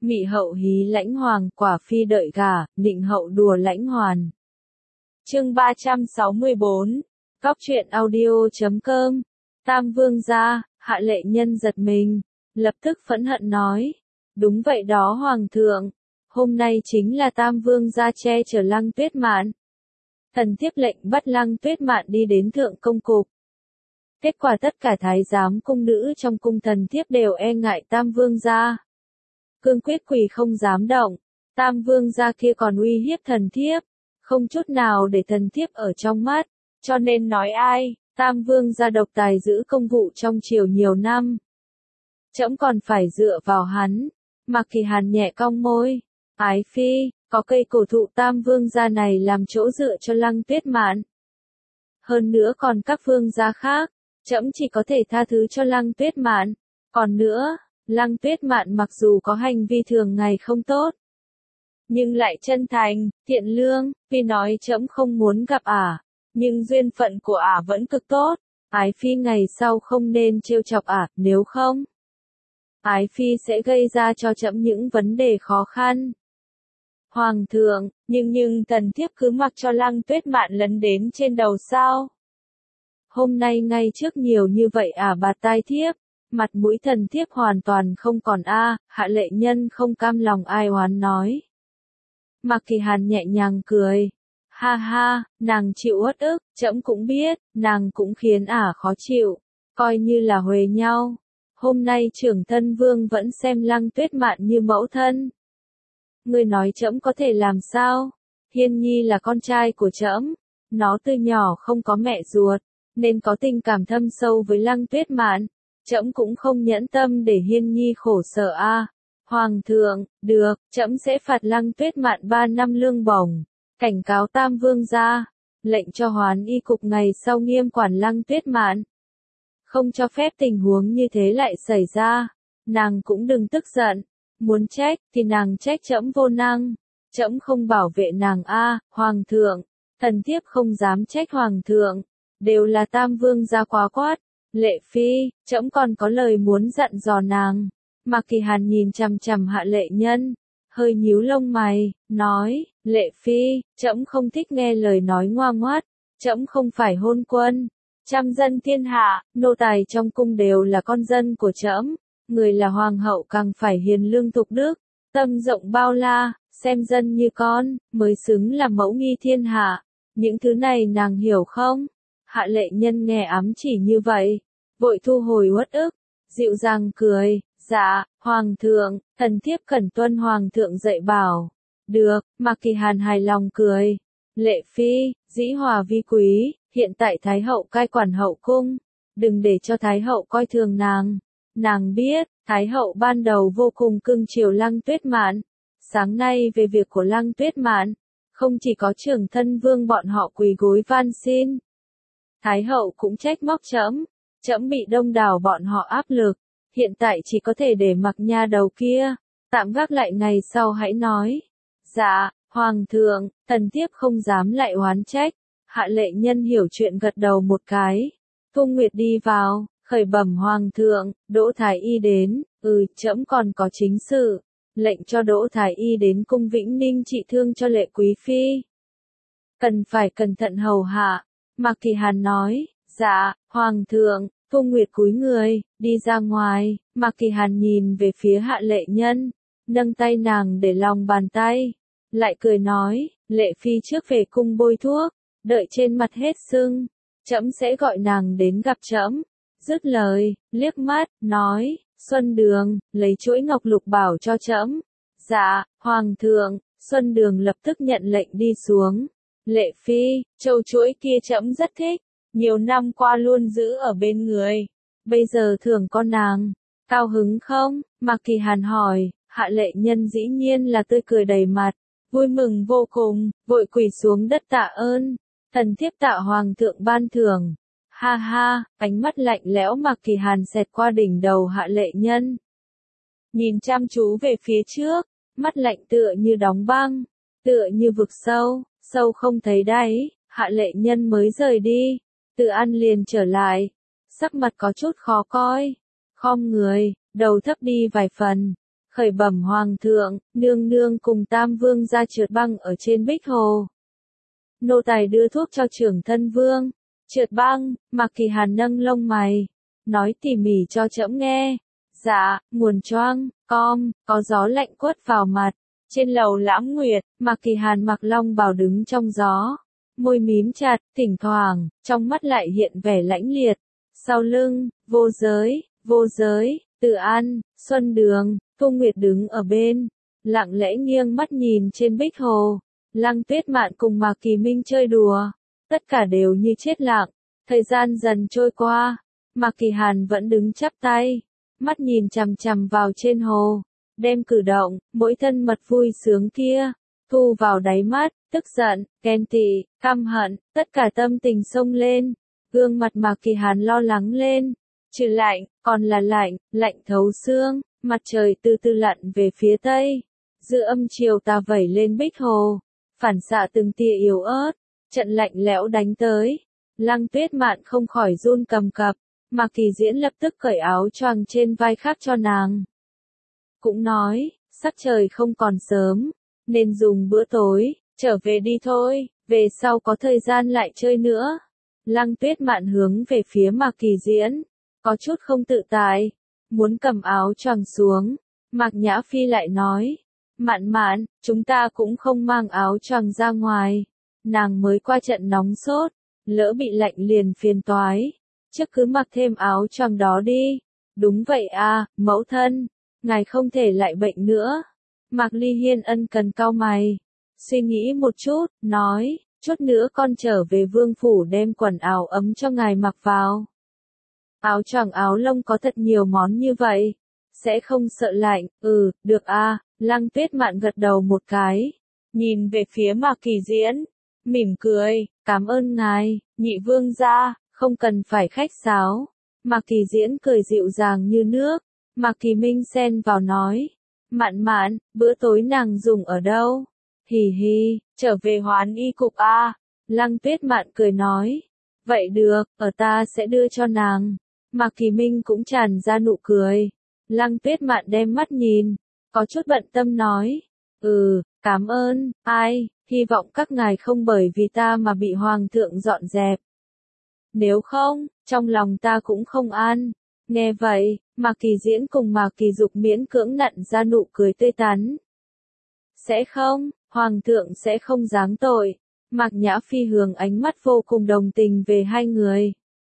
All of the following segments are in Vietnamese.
Mị hậu hí lãnh hoàng, quả phi đợi gả, nịnh hậu đùa lãnh hoàn. Chương 364, Góc truyện audio.com. Tam vương gia, Hạ Lệ Nhân giật mình, lập tức phẫn hận nói. Đúng vậy đó hoàng thượng, hôm nay chính là Tam vương gia che chở Lăng Tuyết Mạn. Thần tiếp lệnh bắt Lăng Tuyết Mạn đi đến thượng công cục. Kết quả tất cả thái giám cung nữ trong cung thần thiếp đều e ngại Tam vương gia. Cương quyết quỳ không dám động, Tam vương gia kia còn uy hiếp thần thiếp, không chút nào để thần thiếp ở trong mắt, cho nên nói ai, Tam vương gia độc tài giữ công vụ trong triều nhiều năm. Trẫm còn phải dựa vào hắn. Mạc Kỳ Hàn nhẹ cong môi, ái phi, có cây cổ thụ Tam vương gia này làm chỗ dựa cho Lăng Tuyết Mạn. Hơn nữa còn các vương gia khác, trẫm chỉ có thể tha thứ cho Lăng Tuyết Mạn. Còn nữa, Lăng Tuyết Mạn mặc dù có hành vi thường ngày không tốt, nhưng lại chân thành, thiện lương, phi nói trẫm không muốn gặp ả, nhưng duyên phận của ả vẫn cực tốt, ái phi ngày sau không nên trêu chọc ả, nếu không, ái phi sẽ gây ra cho trẫm những vấn đề khó khăn. Hoàng thượng, nhưng thần thiếp cứ mặc cho Lăng Tuyết Mạn lấn đến trên đầu sao? Hôm nay ngay trước nhiều như vậy bạt tai thiếp, mặt mũi thần thiếp hoàn toàn không còn Hạ Lệ Nhân không cam lòng ai oán nói. Mạc Kỳ Hàn nhẹ nhàng cười. Ha ha, nàng chịu uất ức, trẫm cũng biết, nàng cũng khiến khó chịu, coi như là huề nhau. Hôm nay trưởng thân vương vẫn xem Lăng Tuyết Mạn như mẫu thân. Ngươi nói trẫm có thể làm sao? Hiên Nhi là con trai của trẫm, nó từ nhỏ không có mẹ ruột, nên có tình cảm thâm sâu với Lăng Tuyết Mạn. Trẫm cũng không nhẫn tâm để Hiên Nhi khổ sở Hoàng thượng, được, trẫm sẽ phạt Lăng Tuyết Mạn 3 năm lương bổng, cảnh cáo Tam vương gia, lệnh cho Hoán Y cục ngày sau nghiêm quản Lăng Tuyết Mạn. Không cho phép tình huống như thế lại xảy ra. Nàng cũng đừng tức giận, muốn trách thì nàng trách trẫm vô năng, trẫm không bảo vệ nàng Hoàng thượng, thần thiếp không dám trách hoàng thượng, đều là Tam vương gia quá quát. Lệ phi, trẫm còn có lời muốn dặn dò nàng. Mạc Kỳ Hàn nhìn chằm chằm Hạ Lệ Nhân, hơi nhíu lông mày, nói, Lệ phi, trẫm không thích nghe lời nói ngoa ngoát, trẫm không phải hôn quân. Trăm dân thiên hạ, nô tài trong cung đều là con dân của trẫm, người là hoàng hậu càng phải hiền lương thục đức, tâm rộng bao la, xem dân như con, mới xứng là mẫu nghi thiên hạ. Những thứ này nàng hiểu không? Hạ Lệ Nhân nghe ám chỉ như vậy, vội thu hồi uất ức, dịu dàng cười, dạ, hoàng thượng, thần thiếp khẩn tuân hoàng thượng dạy bảo. Được, Mạc Kỳ Hàn hài lòng cười. Lệ phi, dĩ hòa vi quý, hiện tại Thái hậu cai quản hậu cung, đừng để cho Thái hậu coi thường nàng. Nàng biết, Thái hậu ban đầu vô cùng cưng chiều Lăng Tuyết Mạn. Sáng nay về việc của Lăng Tuyết Mạn, không chỉ có trưởng thân vương bọn họ quỳ gối van xin. Thái hậu cũng trách móc trẫm bị đông đảo bọn họ áp lực, hiện tại chỉ có thể để mặc nha đầu kia, tạm gác lại ngày sau hãy nói. Dạ, hoàng thượng, thần thiếp không dám lại oán trách. Hạ Lệ Nhân hiểu chuyện gật đầu một cái. Cung Nguyệt đi vào, khởi bẩm hoàng thượng, Đỗ Thái Y đến, trẫm còn có chính sự, lệnh cho Đỗ Thái Y đến cung Vĩnh Ninh trị thương cho Lệ quý phi. Cần phải cẩn thận hầu hạ. Mạc Kỳ Hàn nói, dạ, hoàng thượng. Cung Nguyệt cúi người, đi ra ngoài. Mạc Kỳ Hàn nhìn về phía Hạ Lệ Nhân, nâng tay nàng để lòng bàn tay, lại cười nói, Lệ phi trước về cung bôi thuốc, đợi trên mặt hết sưng, trẫm sẽ gọi nàng đến gặp trẫm. Dứt lời, liếc mắt, nói, Xuân Đường, lấy chuỗi ngọc lục bảo cho trẫm. Dạ, hoàng thượng. Xuân Đường lập tức nhận lệnh đi xuống. Lệ phi, châu chuỗi kia trẫm rất thích, nhiều năm qua luôn giữ ở bên người, bây giờ thưởng con nàng, cao hứng không? Mạc Kỳ Hàn hỏi. Hạ Lệ Nhân dĩ nhiên là tươi cười đầy mặt, vui mừng vô cùng, vội quỳ xuống đất tạ ơn, thần thiếp tạ hoàng thượng ban thưởng. Ha ha, ánh mắt lạnh lẽo Mạc Kỳ Hàn xẹt qua đỉnh đầu Hạ Lệ Nhân, nhìn chăm chú về phía trước, mắt lạnh tựa như đóng băng, tựa như vực sâu, sâu không thấy đáy. Hạ Lệ Nhân mới rời đi, Từ An liền trở lại, sắc mặt có chút khó coi, khom người, đầu thấp đi vài phần, khởi bẩm hoàng thượng, nương nương cùng Tam Vương ra trượt băng ở trên Bích Hồ. Nô tài đưa thuốc cho trưởng thân vương. Trượt băng, Mạc Kỳ Hàn nâng lông mày, nói tỉ mỉ cho trẫm nghe. Dạ, nguồn choang, có gió lạnh quất vào mặt. Trên lầu Lãm Nguyệt, Mạc Kỳ Hàn mặc long bào đứng trong gió, môi mím chặt, thỉnh thoảng, trong mắt lại hiện vẻ lãnh liệt. Sau lưng, vô giới, Từ An, Xuân Đường, Thu Nguyệt đứng ở bên, lặng lẽ nghiêng mắt nhìn trên Bích Hồ. Lăng Tuyết Mạn cùng Mạc Kỳ Minh chơi đùa, tất cả đều như chết lặng. Thời gian dần trôi qua, Mạc Kỳ Hàn vẫn đứng chắp tay, mắt nhìn chằm chằm vào trên hồ, đem cử động, mỗi thân mật vui sướng kia, thu vào đáy mắt, tức giận, ghen tị, căm hận, tất cả tâm tình xông lên. Gương mặt Mạc Kỳ Hàn lo lắng lên, trừ lạnh, còn là lạnh thấu xương, mặt trời từ từ lặn về phía tây, giữa âm chiều tà vẩy lên Bích Hồ, phản xạ từng tia yếu ớt, trận lạnh lẽo đánh tới. Lăng Tuyết Mạn không khỏi run cầm cập, Mạc Kỳ Diễn lập tức cởi áo choàng trên vai khác cho nàng. Cũng nói, sắc trời không còn sớm, nên dùng bữa tối, trở về đi thôi, về sau có thời gian lại chơi nữa. Lăng Tuyết Mạn hướng về phía Mạc Kỳ Diễn, có chút không tự tại, muốn cầm áo choàng xuống. Mạc Nhã Phi lại nói, Mạn, chúng ta cũng không mang áo choàng ra ngoài, nàng mới qua trận nóng sốt, lỡ bị lạnh liền phiền toái, trước cứ mặc thêm áo choàng đó đi. Đúng vậy à, mẫu thân, ngài không thể lại bệnh nữa. Mạc Ly Hiên ân cần cau mày, suy nghĩ một chút, nói, chút nữa con trở về vương phủ đem quần áo ấm cho ngài mặc vào. Áo choàng áo lông có thật nhiều món như vậy, sẽ không sợ lạnh. Được à. Lăng Tuyết Mạn gật đầu một cái, nhìn về phía Mạc Kỳ Diễn, mỉm cười, cảm ơn ngài, nhị vương gia, không cần phải khách sáo. Mạc Kỳ Diễn cười dịu dàng như nước. Mạc Kỳ Minh xen vào nói, Mạn, bữa tối nàng dùng ở đâu? Hì, trở về Hoán Y cục a. Lăng Tuyết Mạn cười nói, vậy được, ở ta sẽ đưa cho nàng. Mạc Kỳ Minh cũng tràn ra nụ cười. Lăng Tuyết Mạn đem mắt nhìn, có chút bận tâm nói, cảm ơn, hy vọng các ngài không bởi vì ta mà bị hoàng thượng dọn dẹp. Nếu không, trong lòng ta cũng không an. Nghe vậy, Mạc Kỳ Diễn cùng Mạc Kỳ Dục miễn cưỡng nặn ra nụ cười tươi tắn. Sẽ không, hoàng thượng sẽ không giáng tội. Mạc Nhã Phi hướng ánh mắt vô cùng đồng tình về hai người.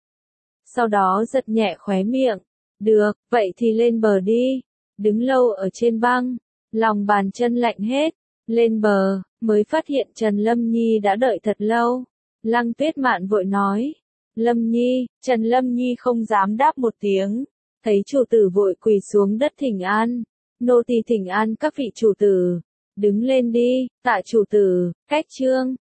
Sau đó giật nhẹ khóe miệng, được, vậy thì lên bờ đi. Đứng lâu ở trên băng, lòng bàn chân lạnh hết, lên bờ, mới phát hiện Trần Lâm Nhi đã đợi thật lâu. Lăng Tuyết Mạn vội nói, Lâm Nhi, Trần Lâm Nhi không dám đáp một tiếng, thấy chủ tử vội quỳ xuống đất thỉnh an, nô tỳ thỉnh an các vị chủ tử, đứng lên đi, tạ chủ tử, cách trương,